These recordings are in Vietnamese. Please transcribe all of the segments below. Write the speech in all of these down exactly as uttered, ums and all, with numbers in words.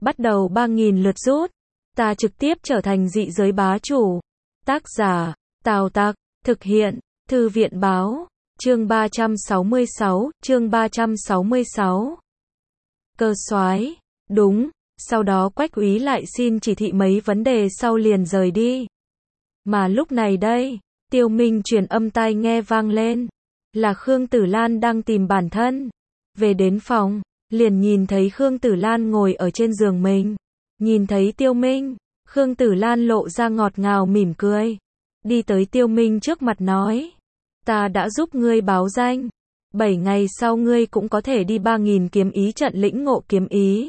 bắt đầu ba nghìn lượt rút. Ta trực tiếp trở thành dị giới bá chủ. Tác giả, Tào Tặc, thực hiện, Thư viện báo, chương ba trăm sáu mươi sáu, chương ba trăm sáu mươi sáu. Cơ soái, đúng, sau đó Quách úy lại xin chỉ thị mấy vấn đề sau liền rời đi. Mà lúc này đây, Tiêu Minh truyền âm tai nghe vang lên, là Khương Tử Lan đang tìm bản thân. Về đến phòng, liền nhìn thấy Khương Tử Lan ngồi ở trên giường mình. Nhìn thấy Tiêu Minh, Khương Tử Lan lộ ra ngọt ngào mỉm cười. Đi tới Tiêu Minh trước mặt nói, ta đã giúp ngươi báo danh. Bảy ngày sau ngươi cũng có thể đi ba nghìn kiếm ý trận lĩnh ngộ kiếm ý.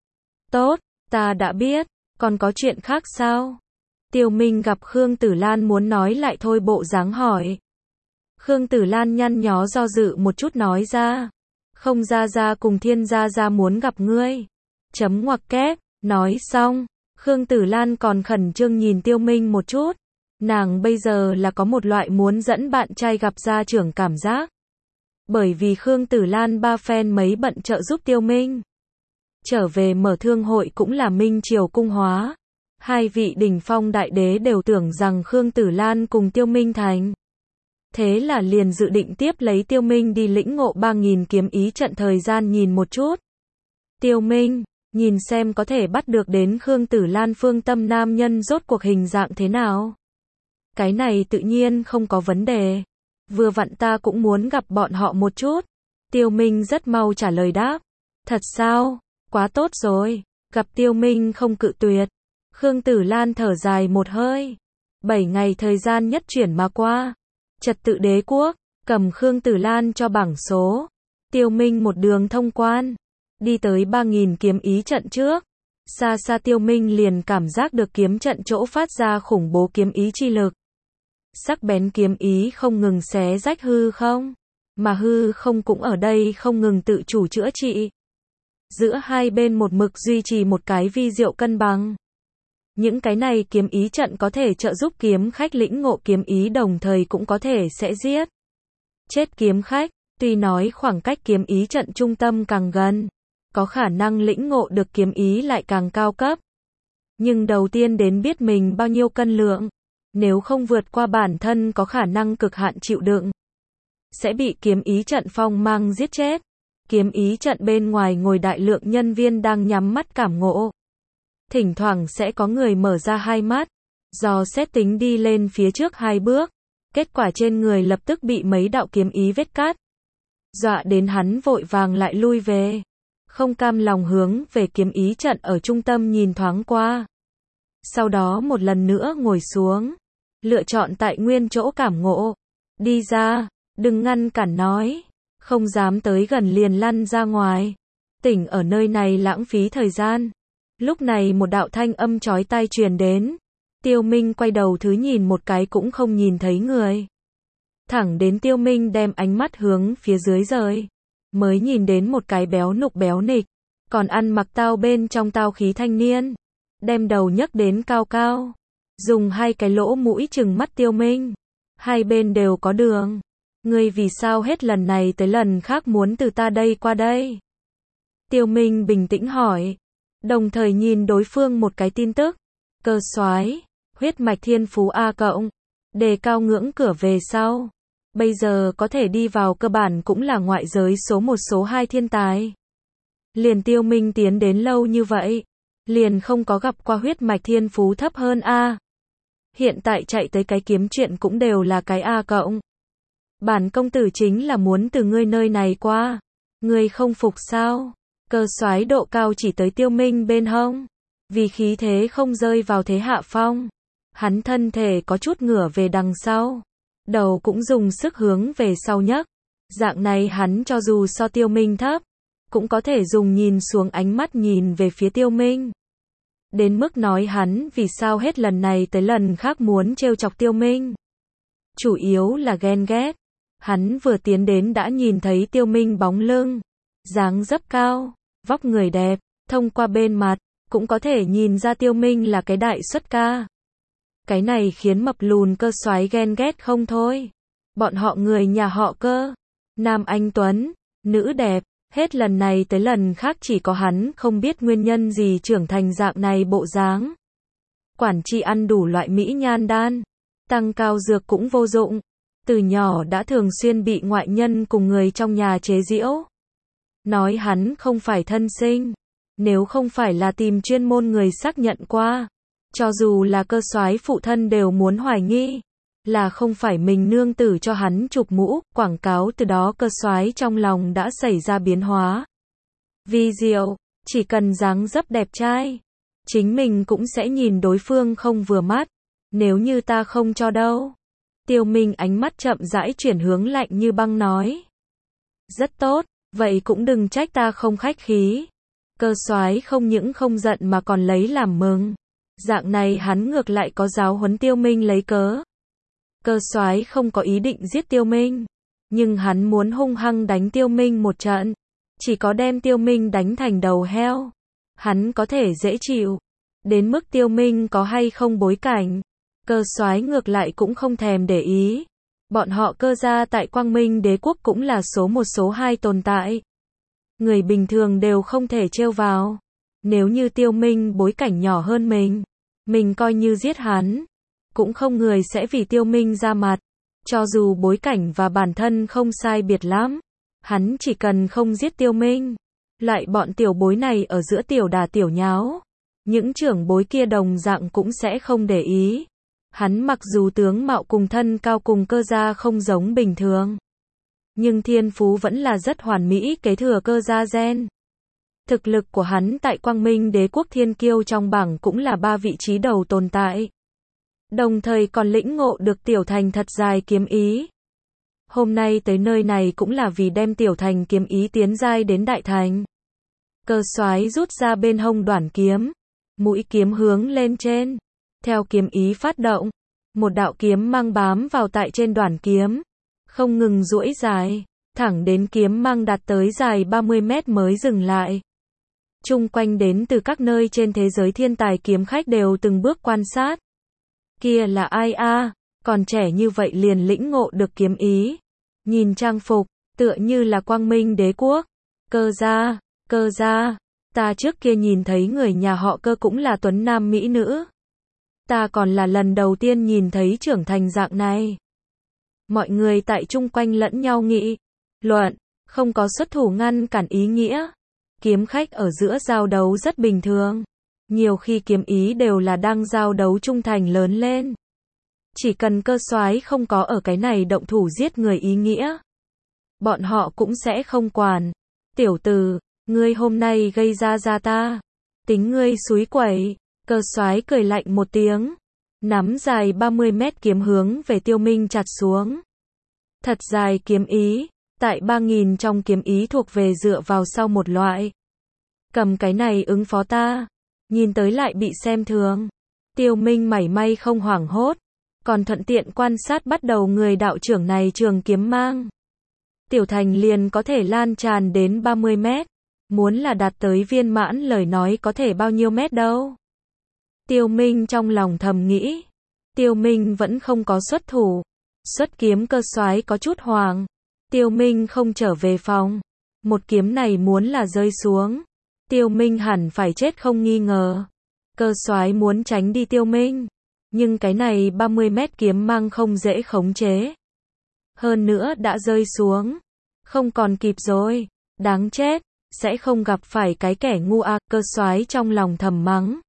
Tốt, ta đã biết, còn có chuyện khác sao? Tiêu Minh gặp Khương Tử Lan muốn nói lại thôi bộ dáng hỏi. Khương Tử Lan nhăn nhó do dự một chút nói ra, không gia gia cùng Thiên gia gia muốn gặp ngươi. Chấm ngoặc kép, nói xong, Khương Tử Lan còn khẩn trương nhìn Tiêu Minh một chút. Nàng bây giờ là có một loại muốn dẫn bạn trai gặp gia trưởng cảm giác. Bởi vì Khương Tử Lan ba phen mấy bận trợ giúp Tiêu Minh. Trở về mở thương hội cũng là Minh Triều cung hóa. Hai vị đỉnh phong đại đế đều tưởng rằng Khương Tử Lan cùng Tiêu Minh thành. Thế là liền dự định tiếp lấy Tiêu Minh đi lĩnh ngộ ba nghìn kiếm ý trận thời gian nhìn một chút. Tiêu Minh, nhìn xem có thể bắt được đến Khương Tử Lan phương tâm nam nhân rốt cuộc hình dạng thế nào. Cái này tự nhiên không có vấn đề. Vừa vặn ta cũng muốn gặp bọn họ một chút. Tiêu Minh rất mau trả lời đáp. Thật sao? Quá tốt rồi. Gặp Tiêu Minh không cự tuyệt. Khương Tử Lan thở dài một hơi. Bảy ngày thời gian nhất chuyển mà qua. Trật tự đế quốc, cầm Khương Tử Lan cho bảng số. Tiêu Minh một đường thông quan. Đi tới ba nghìn kiếm ý trận trước. Xa xa Tiêu Minh liền cảm giác được kiếm trận chỗ phát ra khủng bố kiếm ý chi lực. Sắc bén kiếm ý không ngừng xé rách hư không. Mà hư không cũng ở đây không ngừng tự chủ chữa trị. Giữa hai bên một mực duy trì một cái vi diệu cân bằng. Những cái này kiếm ý trận có thể trợ giúp kiếm khách lĩnh ngộ kiếm ý đồng thời cũng có thể sẽ giết chết kiếm khách. Tuy nói khoảng cách kiếm ý trận trung tâm càng gần, có khả năng lĩnh ngộ được kiếm ý lại càng cao cấp. Nhưng đầu tiên đến biết mình bao nhiêu cân lượng. Nếu không vượt qua bản thân có khả năng cực hạn chịu đựng, sẽ bị kiếm ý trận phong mang giết chết. Kiếm ý trận bên ngoài ngồi đại lượng nhân viên đang nhắm mắt cảm ngộ. Thỉnh thoảng sẽ có người mở ra hai mắt, dò xét tính đi lên phía trước hai bước. Kết quả trên người lập tức bị mấy đạo kiếm ý vết cắt. Dọa đến hắn vội vàng lại lui về. Không cam lòng hướng về kiếm ý trận ở trung tâm nhìn thoáng qua. Sau đó một lần nữa ngồi xuống. Lựa chọn tại nguyên chỗ cảm ngộ. Đi ra, đừng ngăn cản nói. Không dám tới gần liền lăn ra ngoài. Tỉnh ở nơi này lãng phí thời gian. Lúc này một đạo thanh âm chói tai truyền đến. Tiêu Minh quay đầu thứ nhìn một cái cũng không nhìn thấy người. Thẳng đến Tiêu Minh đem ánh mắt hướng phía dưới rời. Mới nhìn đến một cái béo nục béo nịch. Còn ăn mặc tao bên trong tao khí thanh niên. Đem đầu nhấc đến cao cao. Dùng hai cái lỗ mũi trừng mắt Tiêu Minh. Hai bên đều có đường. Ngươi vì sao hết lần này tới lần khác muốn từ ta đây qua đây? Tiêu Minh bình tĩnh hỏi. Đồng thời nhìn đối phương một cái tin tức. Cơ soái, huyết mạch thiên phú A cộng. Đề cao ngưỡng cửa về sau. Bây giờ có thể đi vào cơ bản cũng là ngoại giới số một số hai thiên tài. Liền Tiêu Minh tiến đến lâu như vậy. Liền không có gặp qua huyết mạch thiên phú thấp hơn A. Hiện tại chạy tới cái kiếm chuyện cũng đều là cái A cộng. Bản công tử chính là muốn từ ngươi nơi này qua. Ngươi không phục sao? Cơ soái độ cao chỉ tới Tiêu Minh bên hông. Vì khí thế không rơi vào thế hạ phong. Hắn thân thể có chút ngửa về đằng sau. Đầu cũng dùng sức hướng về sau nhấc. Dạng này hắn cho dù so Tiêu Minh thấp. Cũng có thể dùng nhìn xuống ánh mắt nhìn về phía Tiêu Minh. Đến mức nói hắn vì sao hết lần này tới lần khác muốn trêu chọc Tiêu Minh. Chủ yếu là ghen ghét. Hắn vừa tiến đến đã nhìn thấy Tiêu Minh bóng lưng. Dáng dấp cao, vóc người đẹp, thông qua bên mặt, cũng có thể nhìn ra Tiêu Minh là cái đại xuất ca. Cái này khiến mập lùn cơ soái ghen ghét không thôi. Bọn họ người nhà họ Cơ. Nam anh tuấn, nữ đẹp, Hết lần này tới lần khác chỉ có hắn không biết nguyên nhân gì trưởng thành dạng này bộ dáng. Quản trị ăn đủ loại mỹ nhan đan, tăng cao dược cũng vô dụng. Từ nhỏ đã thường xuyên bị ngoại nhân cùng người trong nhà chế giễu. Nói hắn không phải thân sinh. Nếu không phải là tìm chuyên môn người xác nhận qua. Cho dù là cơ soái phụ thân đều muốn hoài nghi. Là không phải mình nương tử cho hắn chụp mũ, quảng cáo từ đó cơ soái trong lòng đã xảy ra biến hóa. Vi diệu, chỉ cần dáng dấp đẹp trai. Chính mình cũng sẽ nhìn đối phương không vừa mắt. Nếu như ta không cho đâu. Tiêu Minh ánh mắt chậm rãi chuyển hướng lạnh như băng nói. Rất tốt, vậy cũng đừng trách ta không khách khí. Cơ soái không những không giận mà còn lấy làm mừng. Dạng này hắn ngược lại có giáo huấn Tiêu Minh lấy cớ. Cơ soái không có ý định giết Tiêu Minh, nhưng hắn muốn hung hăng đánh Tiêu Minh một trận. Chỉ có đem Tiêu Minh đánh thành đầu heo. Hắn có thể dễ chịu. Đến mức Tiêu Minh có hay không bối cảnh. Cơ soái ngược lại cũng không thèm để ý. Bọn họ Cơ gia tại Quang Minh Đế quốc cũng là số một số hai tồn tại. Người bình thường đều không thể trêu vào. Nếu như Tiêu Minh bối cảnh nhỏ hơn mình, mình coi như giết hắn, cũng không người sẽ vì Tiêu Minh ra mặt. Cho dù bối cảnh và bản thân không sai biệt lắm, hắn chỉ cần không giết Tiêu Minh. Lại bọn tiểu bối này ở giữa tiểu đà tiểu nháo, những trưởng bối kia đồng dạng cũng sẽ không để ý. Hắn mặc dù tướng mạo cùng thân cao cùng Cơ gia không giống bình thường, nhưng thiên phú vẫn là rất hoàn mỹ kế thừa Cơ gia gen. Thực lực của hắn tại Quang Minh Đế quốc thiên kiêu trong bảng cũng là ba vị trí đầu tồn tại. Đồng thời còn lĩnh ngộ được Tiểu Thành thật dài kiếm ý. Hôm nay tới nơi này cũng là vì đem Tiểu Thành kiếm ý tiến giai đến đại thành. Cơ soái rút ra bên hông đoản kiếm, mũi kiếm hướng lên trên. Theo kiếm ý phát động, một đạo kiếm mang bám vào tại trên đoản kiếm, không ngừng duỗi dài, thẳng đến kiếm mang đạt tới dài ba mươi mét mới dừng lại. Chung quanh đến từ các nơi trên thế giới thiên tài kiếm khách đều từng bước quan sát. Kia là ai a? Còn trẻ như vậy liền lĩnh ngộ được kiếm ý. Nhìn trang phục, tựa như là Quang Minh Đế quốc. Cơ gia, Cơ gia, ta trước kia nhìn thấy người nhà họ Cơ cũng là tuấn nam mỹ nữ. Ta còn là lần đầu tiên nhìn thấy trưởng thành dạng này. Mọi người tại chung quanh lẫn nhau nghị luận, không có xuất thủ ngăn cản ý nghĩa. Kiếm khách ở giữa giao đấu rất bình thường. Nhiều khi kiếm ý đều là đang giao đấu trung thành lớn lên. Chỉ cần Cơ soái không có ở cái này động thủ giết người ý nghĩa, bọn họ cũng sẽ không quản. Tiểu tử, ngươi hôm nay gây ra ra ta, tính ngươi xúi quẩy. Cơ soái cười lạnh một tiếng, nắm dài ba mươi mét kiếm hướng về Tiêu Minh chặt xuống. Thật dài kiếm ý, tại ba nghìn trong kiếm ý thuộc về dựa vào sau một loại. Cầm cái này ứng phó ta, nhìn tới lại bị xem thường. Tiêu Minh mảy may không hoảng hốt, còn thuận tiện quan sát bắt đầu người đạo trưởng này trường kiếm mang. Tiểu Thành liền có thể lan tràn đến ba mươi mét, muốn là đạt tới viên mãn lời nói có thể bao nhiêu mét đâu. Tiêu Minh trong lòng thầm nghĩ. Tiêu Minh vẫn không có xuất thủ. Xuất kiếm Cơ soái có chút hoàng. Tiêu Minh không trở về phòng. Một kiếm này muốn là rơi xuống, Tiêu Minh hẳn phải chết không nghi ngờ. Cơ soái muốn tránh đi Tiêu Minh, nhưng cái này ba mươi mét kiếm mang không dễ khống chế. Hơn nữa đã rơi xuống, không còn kịp rồi, đáng chết, sẽ không gặp phải cái kẻ ngu à. Cơ soái trong lòng thầm mắng.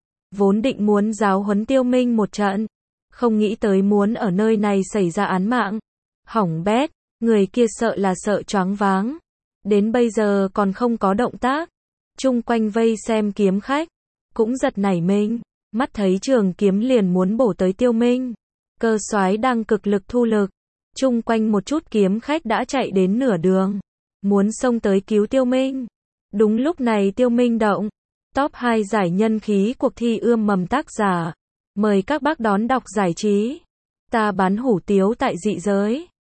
Vốn định muốn giáo huấn Tiêu Minh một trận, không nghĩ tới muốn ở nơi này xảy ra án mạng. Hỏng bét, người kia sợ là sợ choáng váng. Đến bây giờ còn không có động tác. Chung quanh vây xem kiếm khách, cũng giật nảy mình, mắt thấy trường kiếm liền muốn bổ tới Tiêu Minh. Cơ soái đang cực lực thu lực. Chung quanh một chút kiếm khách đã chạy đến nửa đường, muốn xông tới cứu Tiêu Minh. Đúng lúc này Tiêu Minh động. Top hai giải nhân khí cuộc thi ươm mầm tác giả. Mời các bác đón đọc giải trí. Ta bán hủ tiếu tại dị giới.